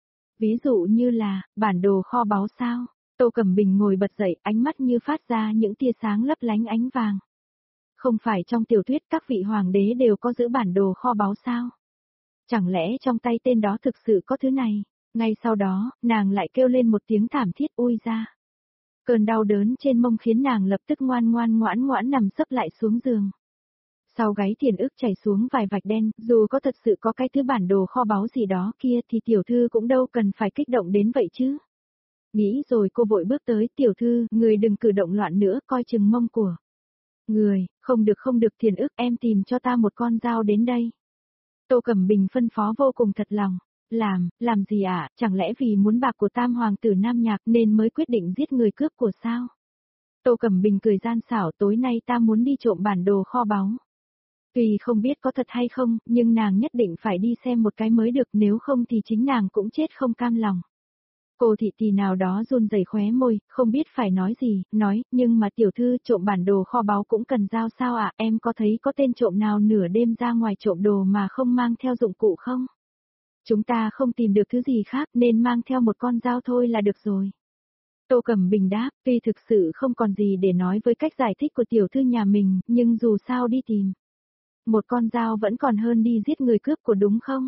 Ví dụ như là, bản đồ kho báu sao? Tô Cẩm Bình ngồi bật dậy, ánh mắt như phát ra những tia sáng lấp lánh ánh vàng. Không phải trong tiểu thuyết các vị hoàng đế đều có giữ bản đồ kho báu sao? Chẳng lẽ trong tay tên đó thực sự có thứ này? Ngay sau đó, nàng lại kêu lên một tiếng thảm thiết ui ra. Cơn đau đớn trên mông khiến nàng lập tức ngoan ngoãn nằm sấp lại xuống giường. Sau gáy Thiền ức chảy xuống vài vạch đen, dù có thật sự có cái thứ bản đồ kho báu gì đó kia thì tiểu thư cũng đâu cần phải kích động đến vậy chứ. Nghĩ rồi cô vội bước tới, tiểu thư, người đừng cử động loạn nữa, coi chừng mông của. Người, không được Thiền ức, em tìm cho ta một con dao đến đây. Tô Cẩm Bình phân phó vô cùng thật lòng. Làm gì ạ, chẳng lẽ vì muốn bạc của tam hoàng tử Nam Nhạc nên mới quyết định giết người cướp của sao? Tô Cẩm Bình cười gian xảo, tối nay ta muốn đi trộm bản đồ kho báu. Tuy không biết có thật hay không, nhưng nàng nhất định phải đi xem một cái mới được, nếu không thì chính nàng cũng chết không cam lòng. Cô thị tỷ nào đó run rẩy khóe môi, không biết phải nói gì, nói, nhưng mà tiểu thư trộm bản đồ kho báu cũng cần dao sao ạ, em có thấy có tên trộm nào nửa đêm ra ngoài trộm đồ mà không mang theo dụng cụ không? Chúng ta không tìm được thứ gì khác nên mang theo một con dao thôi là được rồi. Tô Cẩm Bình đáp, tuy thực sự không còn gì để nói với cách giải thích của tiểu thư nhà mình, nhưng dù sao đi tìm. Một con dao vẫn còn hơn đi giết người cướp của đúng không?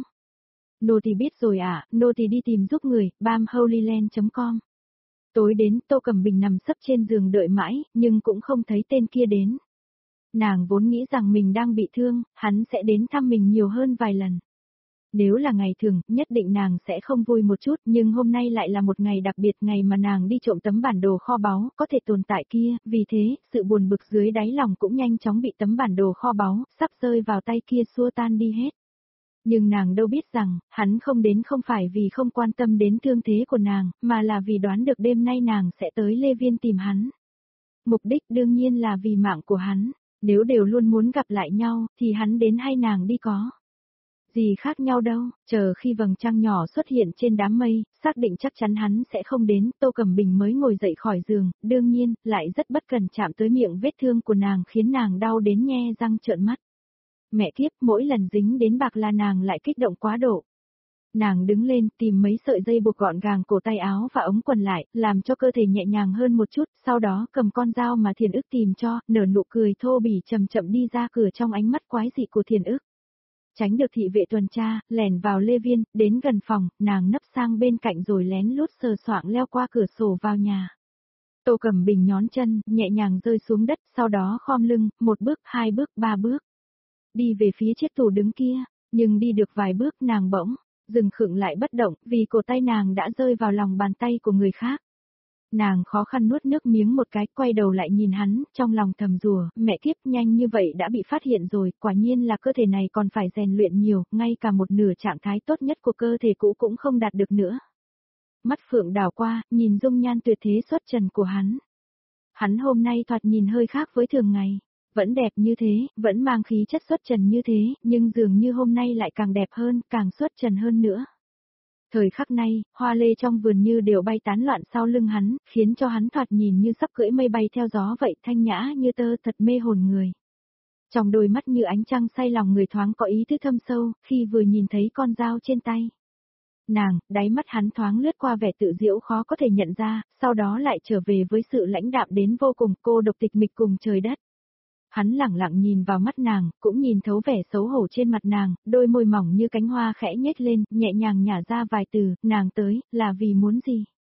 Nô tỳ biết rồi ạ, nô tỳ đi tìm giúp người, bamholyland.com. Tối đến Tô Cẩm Bình nằm sấp trên giường đợi mãi, nhưng cũng không thấy tên kia đến. Nàng vốn nghĩ rằng mình đang bị thương, hắn sẽ đến thăm mình nhiều hơn vài lần. Nếu là ngày thường, nhất định nàng sẽ không vui một chút, nhưng hôm nay lại là một ngày đặc biệt, ngày mà nàng đi trộm tấm bản đồ kho báu, có thể tồn tại kia, vì thế, sự buồn bực dưới đáy lòng cũng nhanh chóng bị tấm bản đồ kho báu, sắp rơi vào tay kia xua tan đi hết. Nhưng nàng đâu biết rằng, hắn không đến không phải vì không quan tâm đến thương thế của nàng, mà là vì đoán được đêm nay nàng sẽ tới Lê Viên tìm hắn. Mục đích đương nhiên là vì mạng của hắn, nếu đều luôn muốn gặp lại nhau, thì hắn đến hay nàng đi có gì khác nhau đâu, chờ khi vầng trăng nhỏ xuất hiện trên đám mây, xác định chắc chắn hắn sẽ không đến, Tô Cẩm Bình mới ngồi dậy khỏi giường, đương nhiên, lại rất bất cần chạm tới miệng vết thương của nàng khiến nàng đau đến nhe răng trợn mắt. Mẹ kiếp, mỗi lần dính đến bạc là nàng lại kích động quá độ. Nàng đứng lên tìm mấy sợi dây buộc gọn gàng cổ tay áo và ống quần lại, làm cho cơ thể nhẹ nhàng hơn một chút, sau đó cầm con dao mà Thiền ức tìm cho, nở nụ cười thô bỉ chậm chậm đi ra cửa trong ánh mắt quái dị của Thiền ức. Tránh được thị vệ tuần tra, lẻn vào Lê Viên, đến gần phòng, nàng nấp sang bên cạnh rồi lén lút sờ soạng leo qua cửa sổ vào nhà. Tô Cẩm Bình nhón chân, nhẹ nhàng rơi xuống đất, sau đó khom lưng, một bước, hai bước, ba bước. Đi về phía chiếc tủ đứng kia, nhưng đi được vài bước nàng bỗng dừng khựng lại bất động, vì cổ tay nàng đã rơi vào lòng bàn tay của người khác. Nàng khó khăn nuốt nước miếng một cái, quay đầu lại nhìn hắn, trong lòng thầm rủa, mẹ kiếp, nhanh như vậy đã bị phát hiện rồi, quả nhiên là cơ thể này còn phải rèn luyện nhiều, ngay cả một nửa trạng thái tốt nhất của cơ thể cũ cũng không đạt được nữa. Mắt phượng đảo qua, nhìn dung nhan tuyệt thế xuất trần của hắn. Hắn hôm nay thoạt nhìn hơi khác với thường ngày. Vẫn đẹp như thế, vẫn mang khí chất xuất trần như thế, nhưng dường như hôm nay lại càng đẹp hơn, càng xuất trần hơn nữa. Thời khắc này, hoa lê trong vườn như đều bay tán loạn sau lưng hắn, khiến cho hắn thoạt nhìn như sắp cưỡi mây bay theo gió vậy, thanh nhã như tơ, thật mê hồn người. Trong đôi mắt như ánh trăng say lòng người thoáng có ý tứ thâm sâu, khi vừa nhìn thấy con dao trên tay. Nàng, đáy mắt hắn thoáng lướt qua vẻ tự diễu khó có thể nhận ra, sau đó lại trở về với sự lãnh đạm đến vô cùng, cô độc tịch mịch cùng trời đất. Hắn lẳng lặng nhìn vào mắt nàng, cũng nhìn thấu vẻ xấu hổ trên mặt nàng, đôi môi mỏng như cánh hoa khẽ nhếch lên, nhẹ nhàng nhả ra vài từ, nàng tới, là vì muốn gì?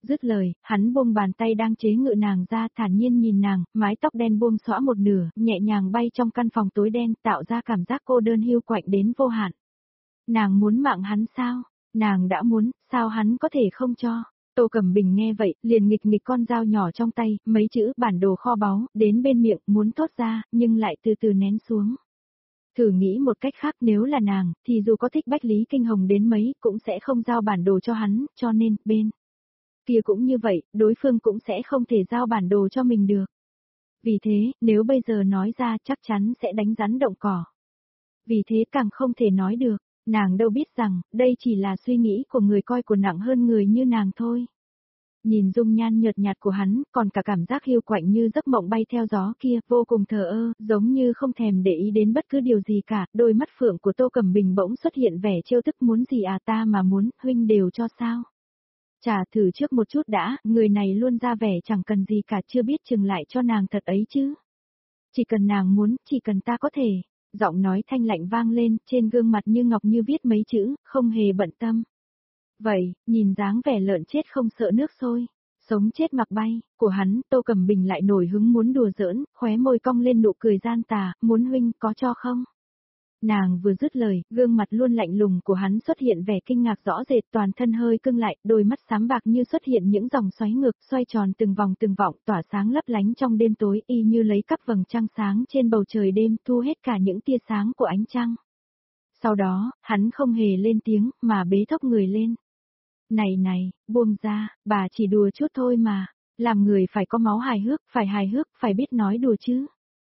Dứt lời, hắn buông bàn tay đang chế ngự nàng ra, thản nhiên nhìn nàng, mái tóc đen buông xõa một nửa, nhẹ nhàng bay trong căn phòng tối đen, tạo ra cảm giác cô đơn hiu quạnh đến vô hạn. Nàng muốn mạng hắn sao? Nàng đã muốn, sao hắn có thể không cho? Tô Cẩm Bình nghe vậy, liền nghịch nghịch con dao nhỏ trong tay, mấy chữ bản đồ kho báu, đến bên miệng, muốn thốt ra, nhưng lại từ từ nén xuống. Thử nghĩ một cách khác, nếu là nàng, thì dù có thích Bách Lý Kinh Hồng đến mấy, cũng sẽ không giao bản đồ cho hắn, cho nên, bên kia cũng như vậy, đối phương cũng sẽ không thể giao bản đồ cho mình được. Vì thế, nếu bây giờ nói ra chắc chắn sẽ đánh rắn động cỏ. Vì thế càng không thể nói được, nàng đâu biết rằng, đây chỉ là suy nghĩ của người coi của nặng hơn người như nàng thôi. Nhìn dung nhan nhợt nhạt của hắn, còn cả cảm giác hiu quạnh như giấc mộng bay theo gió kia, vô cùng thờ ơ, giống như không thèm để ý đến bất cứ điều gì cả, đôi mắt phượng của Tô Cẩm Bình bỗng xuất hiện vẻ trêu tức, muốn gì à, ta mà muốn, huynh đều cho sao. Chả thử trước một chút đã, người này luôn ra vẻ chẳng cần gì cả, chưa biết chừng lại cho nàng thật ấy chứ. Chỉ cần nàng muốn, chỉ cần ta có thể. Giọng nói thanh lạnh vang lên, trên gương mặt như ngọc như viết mấy chữ, không hề bận tâm. Vậy, nhìn dáng vẻ lợn chết không sợ nước sôi, sống chết mặc bay, của hắn, Tô Cẩm Bình lại nổi hứng muốn đùa giỡn, khóe môi cong lên nụ cười gian tà, muốn huynh có cho không? Nàng vừa dứt lời, gương mặt luôn lạnh lùng của hắn xuất hiện vẻ kinh ngạc rõ rệt, toàn thân hơi cưng lại, đôi mắt xám bạc như xuất hiện những dòng xoáy ngược, xoay tròn từng vòng, tỏa sáng lấp lánh trong đêm tối, y như lấy cắp vầng trăng sáng trên bầu trời đêm, thu hết cả những tia sáng của ánh trăng. Sau đó, hắn không hề lên tiếng, mà bế thốc người lên. Này, buông ra, bà chỉ đùa chút thôi mà, làm người phải có máu hài hước, phải biết nói đùa chứ.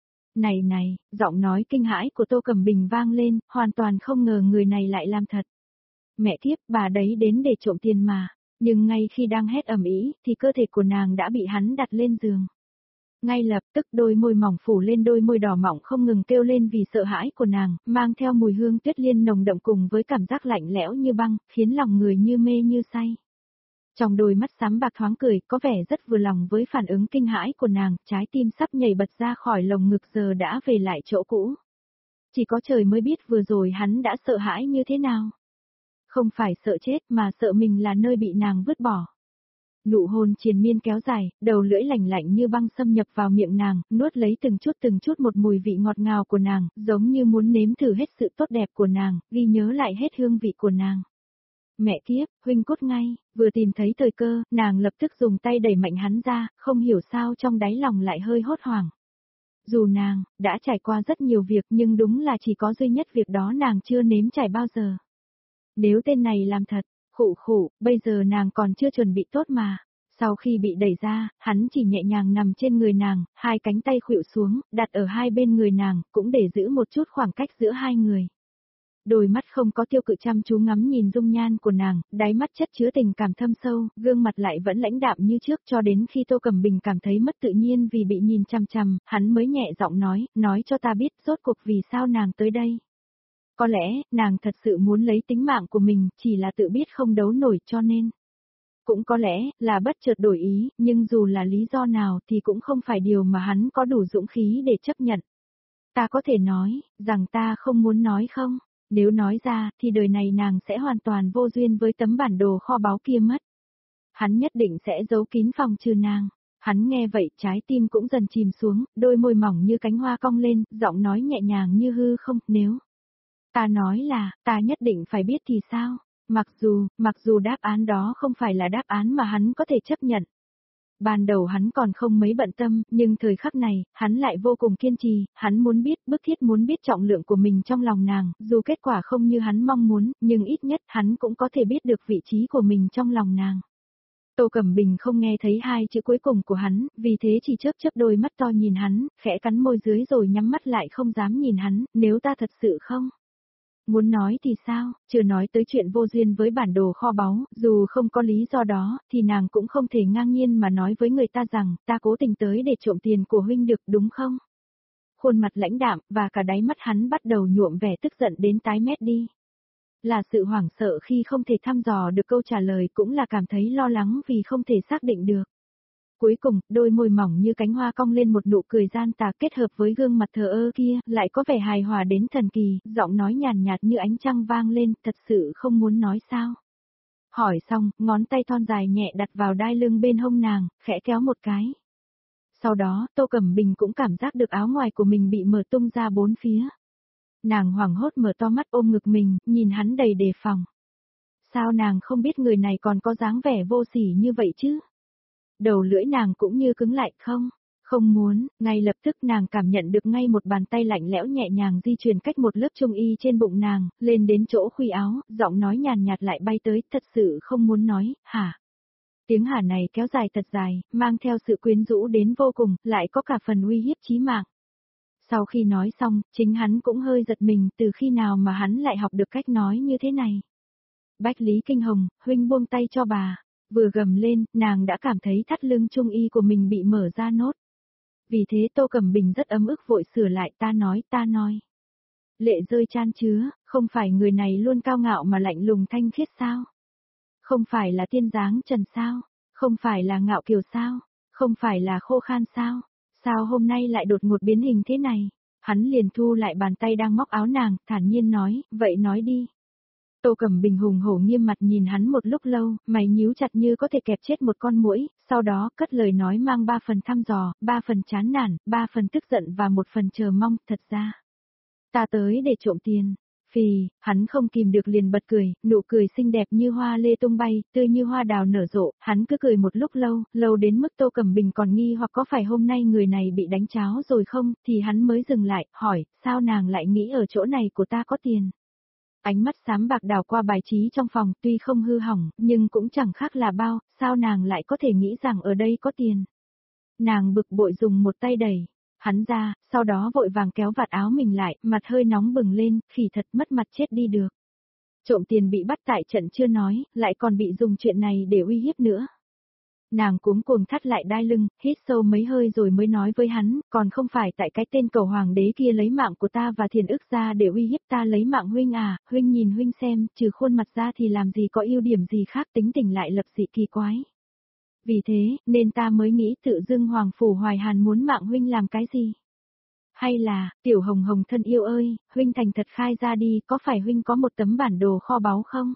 Này, giọng nói kinh hãi của Tô Cẩm Bình vang lên, hoàn toàn không ngờ người này lại làm thật. Mẹ kiếp, bà đấy đến để trộm tiền mà, nhưng ngay khi đang hét ầm ĩ, thì cơ thể của nàng đã bị hắn đặt lên giường. Ngay lập tức đôi môi mỏng phủ lên đôi môi đỏ mọng không ngừng kêu lên vì sợ hãi của nàng, mang theo mùi hương tuyết liên nồng đậm cùng với cảm giác lạnh lẽo như băng, khiến lòng người như mê như say. Trong đôi mắt xám bạc thoáng cười, có vẻ rất vừa lòng với phản ứng kinh hãi của nàng, trái tim sắp nhảy bật ra khỏi lồng ngực giờ đã về lại chỗ cũ. Chỉ có trời mới biết vừa rồi hắn đã sợ hãi như thế nào. Không phải sợ chết mà sợ mình là nơi bị nàng vứt bỏ. Nụ hôn triền miên kéo dài, đầu lưỡi lạnh lạnh như băng xâm nhập vào miệng nàng, nuốt lấy từng chút một mùi vị ngọt ngào của nàng, giống như muốn nếm thử hết sự tốt đẹp của nàng, ghi nhớ lại hết hương vị của nàng. Mẹ kiếp, huynh cút ngay, vừa tìm thấy thời cơ, nàng lập tức dùng tay đẩy mạnh hắn ra, không hiểu sao trong đáy lòng lại hơi hốt hoảng. Dù nàng, đã trải qua rất nhiều việc nhưng đúng là chỉ có duy nhất việc đó nàng chưa nếm trải bao giờ. Nếu tên này làm thật, khụ, bây giờ nàng còn chưa chuẩn bị tốt mà. Sau khi bị đẩy ra, hắn chỉ nhẹ nhàng nằm trên người nàng, hai cánh tay khuỵu xuống, đặt ở hai bên người nàng, cũng để giữ một chút khoảng cách giữa hai người. Đôi mắt không có tiêu cự chăm chú ngắm nhìn dung nhan của nàng, đáy mắt chất chứa tình cảm thâm sâu, gương mặt lại vẫn lãnh đạm như trước cho đến khi Tô Cẩm Bình cảm thấy mất tự nhiên vì bị nhìn chằm chằm, hắn mới nhẹ giọng nói cho ta biết rốt cuộc vì sao nàng tới đây. Có lẽ, nàng thật sự muốn lấy tính mạng của mình, chỉ là tự biết không đấu nổi cho nên. Cũng có lẽ, là bất chợt đổi ý, nhưng dù là lý do nào thì cũng không phải điều mà hắn có đủ dũng khí để chấp nhận. Ta có thể nói, rằng ta không muốn nói không? Nếu nói ra, thì đời này nàng sẽ hoàn toàn vô duyên với tấm bản đồ kho báu kia mất. Hắn nhất định sẽ giấu kín phòng trừ nàng. Hắn nghe vậy, trái tim cũng dần chìm xuống, đôi môi mỏng như cánh hoa cong lên, giọng nói nhẹ nhàng như hư không, nếu ta nói là, ta nhất định phải biết thì sao? Mặc dù đáp án đó không phải là đáp án mà hắn có thể chấp nhận. Ban đầu hắn còn không mấy bận tâm, nhưng thời khắc này, hắn lại vô cùng kiên trì, hắn muốn biết, bức thiết muốn biết trọng lượng của mình trong lòng nàng, dù kết quả không như hắn mong muốn, nhưng ít nhất hắn cũng có thể biết được vị trí của mình trong lòng nàng. Tô Cẩm Bình không nghe thấy hai chữ cuối cùng của hắn, vì thế chỉ chớp đôi mắt to nhìn hắn, khẽ cắn môi dưới rồi nhắm mắt lại không dám nhìn hắn, nếu ta thật sự không muốn nói thì sao, chưa nói tới chuyện vô duyên với bản đồ kho báu, dù không có lý do đó, thì nàng cũng không thể ngang nhiên mà nói với người ta rằng, ta cố tình tới để trộm tiền của huynh được đúng không? Khuôn mặt lãnh đạm, và cả đáy mắt hắn bắt đầu nhuộm vẻ tức giận đến tái mét đi. Là sự hoảng sợ khi không thể thăm dò được câu trả lời cũng là cảm thấy lo lắng vì không thể xác định được. Cuối cùng, đôi môi mỏng như cánh hoa cong lên một nụ cười gian tà kết hợp với gương mặt thờ ơ kia, lại có vẻ hài hòa đến thần kỳ, giọng nói nhàn nhạt như ánh trăng vang lên, thật sự không muốn nói sao. Hỏi xong, ngón tay thon dài nhẹ đặt vào đai lưng bên hông nàng, khẽ kéo một cái. Sau đó, Tô Cẩm Bình cũng cảm giác được áo ngoài của mình bị mở tung ra bốn phía. Nàng hoảng hốt mở to mắt ôm ngực mình, nhìn hắn đầy đề phòng. Sao nàng không biết người này còn có dáng vẻ vô sỉ như vậy chứ? Đầu lưỡi nàng cũng như cứng lại không muốn, ngay lập tức nàng cảm nhận được ngay một bàn tay lạnh lẽo nhẹ nhàng di chuyển cách một lớp trung y trên bụng nàng, lên đến chỗ khuy áo, giọng nói nhàn nhạt lại bay tới, thật sự không muốn nói, hả? Tiếng hả này kéo dài thật dài, mang theo sự quyến rũ đến vô cùng, lại có cả phần uy hiếp chí mạng. Sau khi nói xong, chính hắn cũng hơi giật mình, từ khi nào mà hắn lại học được cách nói như thế này. Bách Lý Kinh Hồng, huynh buông tay cho bà. Vừa gầm lên, nàng đã cảm thấy thắt lưng trung y của mình bị mở ra nốt. Vì thế Tô Cẩm Bình rất ấm ức vội sửa lại, ta nói. Lệ rơi chan chứa, không phải người này luôn cao ngạo mà lạnh lùng thanh khiết sao? Không phải là tiên dáng trần sao? Không phải là ngạo kiều sao? Không phải là khô khan sao? Sao hôm nay lại đột ngột biến hình thế này? Hắn liền thu lại bàn tay đang móc áo nàng, thản nhiên nói, vậy nói đi. Tô Cẩm Bình hùng hổ nghiêm mặt nhìn hắn một lúc lâu, mày nhíu chặt như có thể kẹp chết một con muỗi, sau đó cất lời nói mang 3 phần thăm dò, 3 phần chán nản, 3 phần tức giận và 1 phần chờ mong, thật ra. Ta tới để trộm tiền. Phì, hắn không kìm được liền bật cười, nụ cười xinh đẹp như hoa lê tung bay, tươi như hoa đào nở rộ, hắn cứ cười một lúc lâu, lâu đến mức Tô Cẩm Bình còn nghi hoặc có phải hôm nay người này bị đánh cháo rồi không, thì hắn mới dừng lại, hỏi, sao nàng lại nghĩ ở chỗ này của ta có tiền. Ánh mắt xám bạc đảo qua bài trí trong phòng, tuy không hư hỏng, nhưng cũng chẳng khác là bao, sao nàng lại có thể nghĩ rằng ở đây có tiền. Nàng bực bội dùng một tay đẩy hắn ra, sau đó vội vàng kéo vạt áo mình lại, mặt hơi nóng bừng lên, khỉ thật mất mặt chết đi được. Trộm tiền bị bắt tại trận chưa nói, lại còn bị dùng chuyện này để uy hiếp nữa. Nàng cuống cuồng thắt lại đai lưng, hít sâu mấy hơi rồi mới nói với hắn, còn không phải tại cái tên cầu hoàng đế kia lấy mạng của ta và thiền ức ra để uy hiếp ta lấy mạng huynh à, huynh nhìn huynh xem, trừ khuôn mặt ra thì làm gì có ưu điểm gì khác, tính tình lại lập dị kỳ quái. Vì thế, nên ta mới nghĩ tự dưng Hoàng Phủ Hoài Hàn muốn mạng huynh làm cái gì? Hay là, tiểu hồng hồng thân yêu ơi, huynh thành thật khai ra đi, có phải huynh có một tấm bản đồ kho báu không?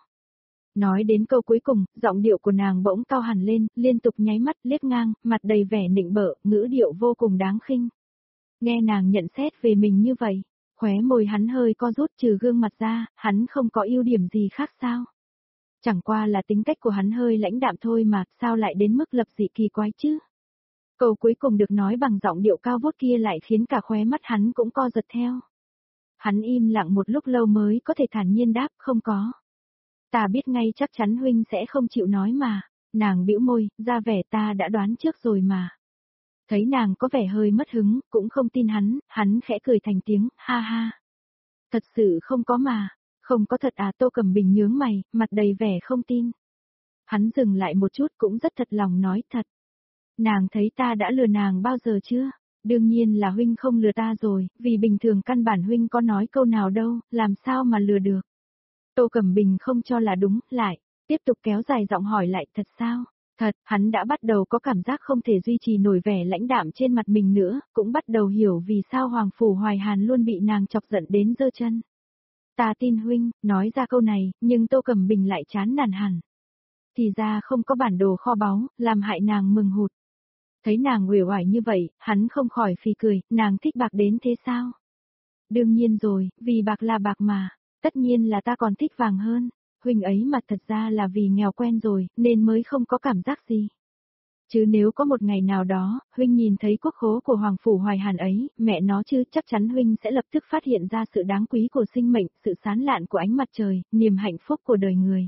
Nói đến câu cuối cùng, giọng điệu của nàng bỗng cao hẳn lên, liên tục nháy mắt liếc ngang, mặt đầy vẻ nịnh bợ, ngữ điệu vô cùng đáng khinh. Nghe nàng nhận xét về mình như vậy, khóe môi hắn hơi co rút, trừ gương mặt ra, hắn không có ưu điểm gì khác sao? Chẳng qua là tính cách của hắn hơi lãnh đạm thôi mà, sao lại đến mức lập dị kỳ quái chứ? Câu cuối cùng được nói bằng giọng điệu cao vút kia lại khiến cả khóe mắt hắn cũng co giật theo. Hắn im lặng một lúc lâu mới có thể thản nhiên đáp, không có. Ta biết ngay chắc chắn huynh sẽ không chịu nói mà. Nàng bĩu môi, ra vẻ ta đã đoán trước rồi mà. Thấy nàng có vẻ hơi mất hứng, cũng không tin hắn khẽ cười thành tiếng, ha ha. Thật sự không có mà. Không có thật à? Tô Cẩm Bình nhướng mày, mặt đầy vẻ không tin. Hắn dừng lại một chút cũng rất thật lòng nói thật. Nàng thấy ta đã lừa nàng bao giờ chưa? Đương nhiên là huynh không lừa ta rồi, vì bình thường căn bản huynh có nói câu nào đâu, làm sao mà lừa được. Tô Cẩm Bình không cho là đúng, lại, tiếp tục kéo dài giọng hỏi lại, thật sao? Thật, hắn đã bắt đầu có cảm giác không thể duy trì nổi vẻ lãnh đạm trên mặt mình nữa, cũng bắt đầu hiểu vì sao Hoàng Phủ Hoài Hàn luôn bị nàng chọc giận đến giơ chân. Ta tin huynh, nói ra câu này, nhưng Tô Cẩm Bình lại chán nản hẳn. Thì ra không có bản đồ kho báu, làm hại nàng mừng hụt. Thấy nàng uể oải như vậy, hắn không khỏi phì cười, nàng thích bạc đến thế sao? Đương nhiên rồi, vì bạc là bạc mà, tất nhiên là ta còn thích vàng hơn, huynh ấy mà thật ra là vì nghèo quen rồi, nên mới không có cảm giác gì. Chứ nếu có một ngày nào đó, huynh nhìn thấy quốc khố của Hoàng Phủ Hoài Hàn ấy, mẹ nó chứ, chắc chắn huynh sẽ lập tức phát hiện ra sự đáng quý của sinh mệnh, sự sáng lạn của ánh mặt trời, niềm hạnh phúc của đời người.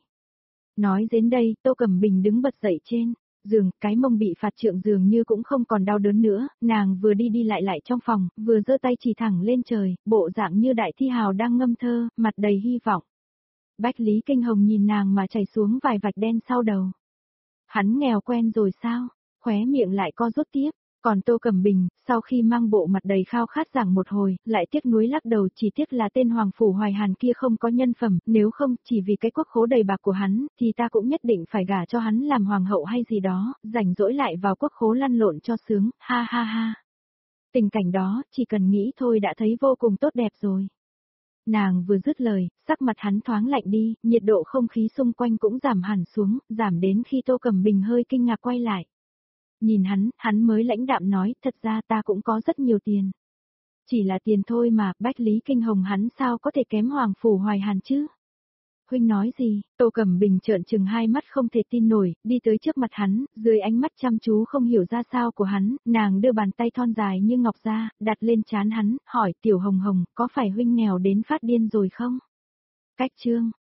Nói đến đây, Tô Cẩm Bình đứng bật dậy trên giường, cái mông bị phạt trượng dường như cũng không còn đau đớn nữa, nàng vừa đi lại trong phòng, vừa giơ tay chỉ thẳng lên trời, bộ dạng như đại thi hào đang ngâm thơ, mặt đầy hy vọng. Bách Lý Kinh Hồng nhìn nàng mà chảy xuống vài vạch đen sau đầu. Hắn nghèo quen rồi sao? Khóe miệng lại co rút tiếp. Còn Tô Cẩm Bình, sau khi mang bộ mặt đầy khao khát giảng một hồi, lại tiếc nuối lắc đầu, chỉ tiếc là tên Hoàng Phủ Hoài Hàn kia không có nhân phẩm, nếu không, chỉ vì cái quốc khố đầy bạc của hắn, thì ta cũng nhất định phải gả cho hắn làm hoàng hậu hay gì đó, rảnh rỗi lại vào quốc khố lăn lộn cho sướng, ha ha ha. Tình cảnh đó, chỉ cần nghĩ thôi đã thấy vô cùng tốt đẹp rồi. Nàng vừa dứt lời, sắc mặt hắn thoáng lạnh đi, nhiệt độ không khí xung quanh cũng giảm hẳn xuống, giảm đến khi Tô Cẩm Bình hơi kinh ngạc quay lại. Nhìn hắn mới lãnh đạm nói, thật ra ta cũng có rất nhiều tiền. Chỉ là tiền thôi mà, Bách Lý Kinh Hồng hắn sao có thể kém Hoàng Phủ Hoài Hàn chứ? Huynh nói gì? Tô Cẩm Bình trợn trừng hai mắt không thể tin nổi, đi tới trước mặt hắn, dưới ánh mắt chăm chú không hiểu ra sao của hắn, nàng đưa bàn tay thon dài như ngọc ra, đặt lên trán hắn, hỏi Tiểu Hồng Hồng, có phải huynh nghèo đến phát điên rồi không? Cách chương